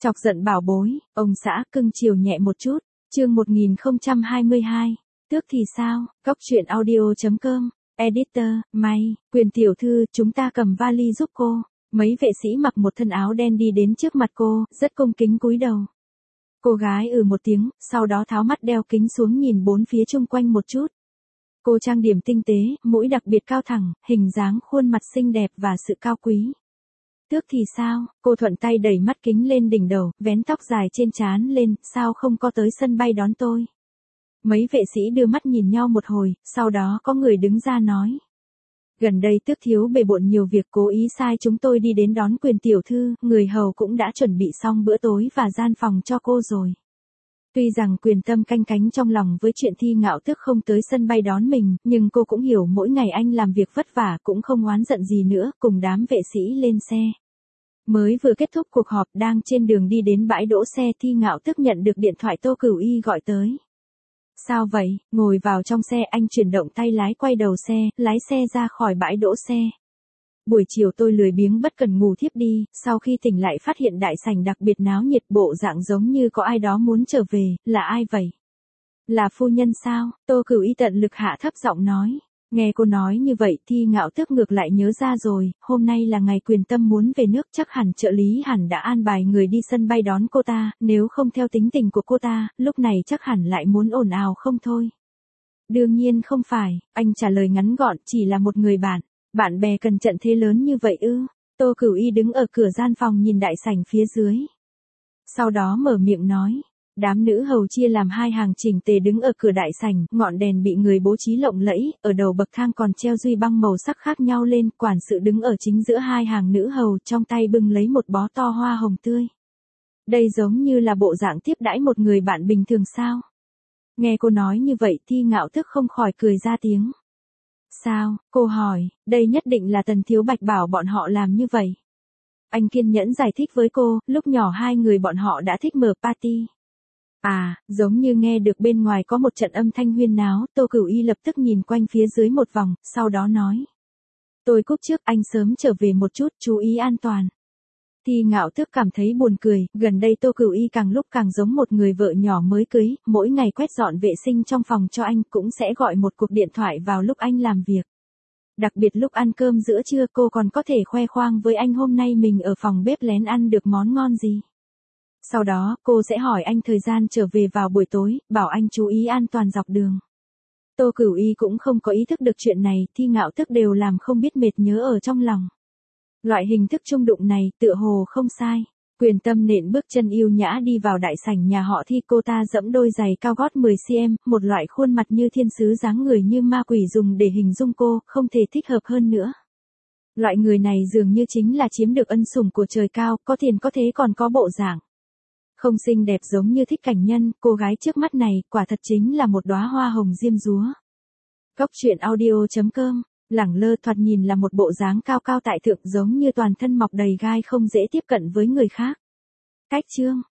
Chọc giận bảo bối, ông xã cưng chiều nhẹ một chút. Chương 1022. Tước thì sao? Cóc truyện audio.com. Editor, May, Quyền tiểu thư, chúng ta cầm vali giúp cô. Mấy vệ sĩ mặc một thân áo đen đi đến trước mặt cô, rất cung kính cúi đầu. Cô gái một tiếng, sau đó tháo mắt đeo kính xuống nhìn bốn phía chung quanh một chút. Cô trang điểm tinh tế, mũi đặc biệt cao thẳng, hình dáng khuôn mặt xinh đẹp và sự cao quý. Tước thì sao? Cô thuận tay đẩy mắt kính lên đỉnh đầu, vén tóc dài trên trán lên, sao không có tới sân bay đón tôi? Mấy vệ sĩ đưa mắt nhìn nhau một hồi, sau đó có người đứng ra nói. Gần đây Tước thiếu bề bộn nhiều việc, cố ý sai chúng tôi đi đến đón Quyền tiểu thư, người hầu cũng đã chuẩn bị xong bữa tối và gian phòng cho cô rồi. Tuy rằng Quyền tâm canh cánh trong lòng với chuyện Thi Ngạo Tước không tới sân bay đón mình, nhưng cô cũng hiểu mỗi ngày anh làm việc vất vả, cũng không oán giận gì nữa, cùng đám vệ sĩ lên xe. Mới vừa kết thúc cuộc họp, đang trên đường đi đến bãi đỗ xe, Thi Ngạo Tước nhận được điện thoại Tô Cửu Y gọi tới. Sao vậy? Ngồi vào trong xe, anh chuyển động tay lái quay đầu xe, lái xe ra khỏi bãi đỗ xe. Buổi chiều tôi lười biếng bất cần ngủ thiếp đi, sau khi tỉnh lại phát hiện đại sảnh đặc biệt náo nhiệt, bộ dạng giống như có ai đó muốn trở về, là ai vậy? Là phu nhân sao? Tô Cửu Y tận lực hạ thấp giọng nói. Nghe cô nói như vậy, Thi Ngạo Tước ngược lại nhớ ra rồi, hôm nay là ngày Quyền tâm muốn về nước, chắc hẳn trợ lý hẳn đã an bài người đi sân bay đón cô ta, nếu không theo tính tình của cô ta, lúc này chắc hẳn lại muốn ồn ào không thôi. Đương nhiên không phải, anh trả lời ngắn gọn, chỉ là một người bạn. Bạn bè cần trận thế lớn như vậy ư? Tô Cửu Y đứng ở cửa gian phòng nhìn đại sảnh phía dưới. Sau đó mở miệng nói. Đám nữ hầu chia làm hai hàng chỉnh tề đứng ở cửa đại sảnh, ngọn đèn bị người bố trí lộng lẫy, ở đầu bậc thang còn treo duy băng màu sắc khác nhau lên, quản sự đứng ở chính giữa hai hàng nữ hầu, trong tay bưng lấy một bó to hoa hồng tươi. Đây giống như là bộ dạng tiếp đãi một người bạn bình thường sao? Nghe cô nói như vậy, Thi Ngạo Tước không khỏi cười ra tiếng. Sao? Cô hỏi, đây nhất định là Tần Thiếu Bạch bảo bọn họ làm như vậy. Anh kiên nhẫn giải thích với cô, lúc nhỏ hai người bọn họ đã thích mở party. À, giống như nghe được bên ngoài có một trận âm thanh huyên náo, Tô Cửu Y lập tức nhìn quanh phía dưới một vòng, sau đó nói. Tôi cúp trước, anh sớm trở về một chút, chú ý an toàn. Thi Ngạo Tước cảm thấy buồn cười, gần đây Tô Cửu Y càng lúc càng giống một người vợ nhỏ mới cưới, mỗi ngày quét dọn vệ sinh trong phòng cho anh, cũng sẽ gọi một cuộc điện thoại vào lúc anh làm việc. Đặc biệt lúc ăn cơm giữa trưa, cô còn có thể khoe khoang với anh hôm nay mình ở phòng bếp lén ăn được món ngon gì. Sau đó, cô sẽ hỏi anh thời gian trở về vào buổi tối, bảo anh chú ý an toàn dọc đường. Tô Cửu Y cũng không có ý thức được chuyện này, Thi Ngạo Tước đều làm không biết mệt nhớ ở trong lòng. Loại hình thức chung đụng này, tựa hồ không sai. Quyền tâm nện bước chân yêu nhã đi vào đại sảnh nhà họ Thi, cô ta dẫm đôi giày cao gót 10cm, một loại khuôn mặt như thiên sứ, dáng người như ma quỷ dùng để hình dung cô, không thể thích hợp hơn nữa. Loại người này dường như chính là chiếm được ân sủng của trời cao, có tiền có thế còn có bộ dạng. Không xinh đẹp giống như Thích Cảnh Nhân, cô gái trước mắt này, quả thật chính là một đóa hoa hồng diêm dúa. Cóc truyện audio.com. Lẳng lơ thoạt nhìn là một bộ dáng cao cao tại thượng, giống như toàn thân mọc đầy gai, không dễ tiếp cận với người khác. Cách chương.